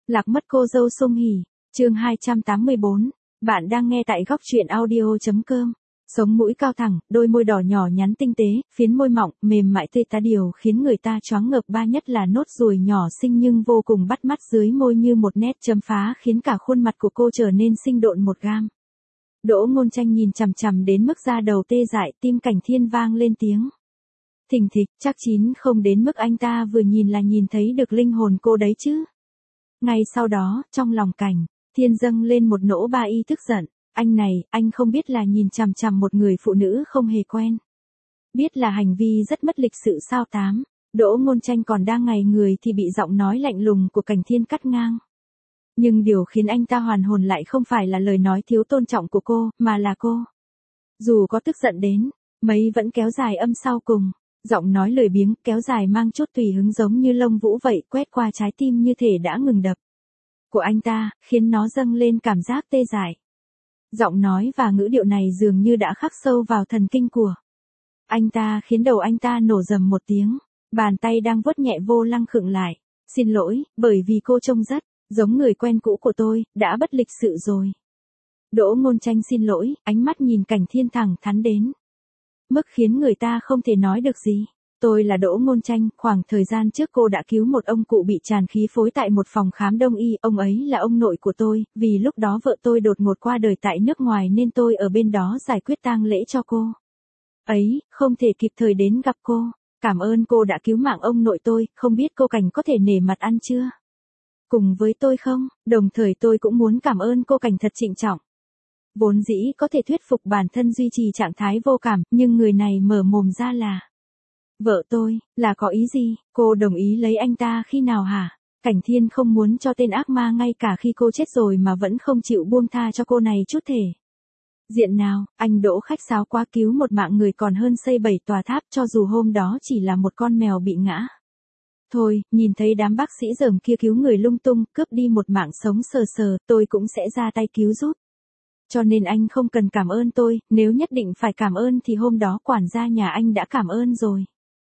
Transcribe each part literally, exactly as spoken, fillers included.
Lạc mất cô dâu Song Hỷ, chương hai trăm tám mươi bốn. Bạn đang nghe tại góc truyện audio chấm com. Sống mũi cao thẳng, đôi môi đỏ nhỏ nhắn tinh tế, phiến môi mọng, mềm mại tươi tá điều khiến người ta choáng ngợp, ba nhất là nốt ruồi nhỏ xinh nhưng vô cùng bắt mắt dưới môi như một nét chấm phá khiến cả khuôn mặt của cô trở nên sinh độn một gam. Đỗ Ngôn Tranh nhìn chằm chằm đến mức da đầu tê dại, tim Cảnh Thiên vang lên tiếng thình thịch, chắc chín không đến mức anh ta vừa nhìn là nhìn thấy được linh hồn cô đấy chứ. Ngay sau đó, trong lòng Cảnh Thiên dâng lên một nỗi ba y tức giận. Anh này, anh không biết là nhìn chằm chằm một người phụ nữ không hề quen. Biết là hành vi rất mất lịch sự sao tám. Đỗ Ngôn Tranh còn đang ngây người thì bị giọng nói lạnh lùng của Cảnh Thiên cắt ngang. Nhưng điều khiến anh ta hoàn hồn lại không phải là lời nói thiếu tôn trọng của cô, mà là cô. Dù có tức giận đến mấy vẫn kéo dài âm sau cùng. Giọng nói lười biếng, kéo dài mang chút tùy hứng giống như lông vũ vậy, quét qua trái tim như thể đã ngừng đập của anh ta, khiến nó dâng lên cảm giác tê dại. Giọng nói và ngữ điệu này dường như đã khắc sâu vào thần kinh của anh ta, khiến đầu anh ta nổ rầm một tiếng. Bàn tay đang vuốt nhẹ vô lăng khựng lại. Xin lỗi, bởi vì cô trông rất giống người quen cũ của tôi, đã bất lịch sự rồi. Đỗ Ngôn Tranh xin lỗi, ánh mắt nhìn Cảnh Thiên thẳng thắn đến mức khiến người ta không thể nói được gì. Tôi là Đỗ Ngôn Tranh, khoảng thời gian trước cô đã cứu một ông cụ bị tràn khí phối tại một phòng khám đông y, ông ấy là ông nội của tôi, vì lúc đó vợ tôi đột ngột qua đời tại nước ngoài nên tôi ở bên đó giải quyết tang lễ cho cô ấy, không thể kịp thời đến gặp cô. Cảm ơn cô đã cứu mạng ông nội tôi, không biết cô Cảnh có thể nể mặt ăn chưa cùng với tôi không? Đồng thời tôi cũng muốn cảm ơn cô Cảnh thật trịnh trọng. Vốn dĩ có thể thuyết phục bản thân duy trì trạng thái vô cảm, nhưng người này mở mồm ra là vợ tôi, là có ý gì? Cô đồng ý lấy anh ta khi nào hả? Cảnh Thiên không muốn cho tên ác ma ngay cả khi cô chết rồi mà vẫn không chịu buông tha cho cô này chút thể diện nào. Anh Đỗ khách sáo quá, cứu một mạng người còn hơn xây bảy tòa tháp, cho dù hôm đó chỉ là một con mèo bị ngã thôi. Nhìn thấy đám bác sĩ dởm kia cứu người lung tung, cướp đi một mạng sống sờ sờ, tôi cũng sẽ ra tay cứu giúp. Cho nên anh không cần cảm ơn tôi, nếu nhất định phải cảm ơn thì hôm đó quản gia nhà anh đã cảm ơn rồi.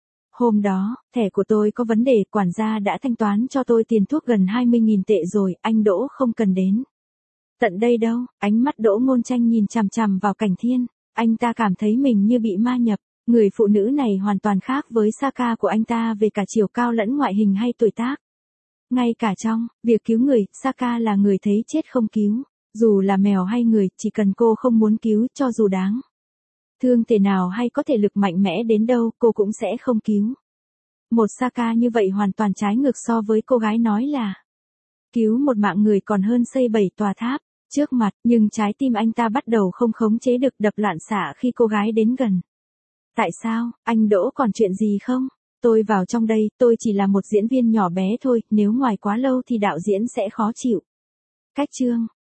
Hôm đó, thẻ của tôi có vấn đề, quản gia đã thanh toán cho tôi tiền thuốc gần hai mươi nghìn tệ rồi, anh Đỗ không cần đến tận đây đâu. Ánh mắt Đỗ Ngôn Tranh nhìn chằm chằm vào Cảnh Thiên, anh ta cảm thấy mình như bị ma nhập. Người phụ nữ này hoàn toàn khác với Saka của anh ta về cả chiều cao lẫn ngoại hình hay tuổi tác. Ngay cả trong việc cứu người, Saka là người thấy chết không cứu. Dù là mèo hay người, chỉ cần cô không muốn cứu, cho dù đáng thương thế nào hay có thể lực mạnh mẽ đến đâu, cô cũng sẽ không cứu. Một Saka như vậy hoàn toàn trái ngược so với cô gái nói là cứu một mạng người còn hơn xây bảy tòa tháp trước mặt, nhưng trái tim anh ta bắt đầu không khống chế được đập loạn xạ khi cô gái đến gần. Tại sao, anh Đỗ còn chuyện gì không? Tôi vào trong đây, tôi chỉ là một diễn viên nhỏ bé thôi, nếu ngoài quá lâu thì đạo diễn sẽ khó chịu. Cách chương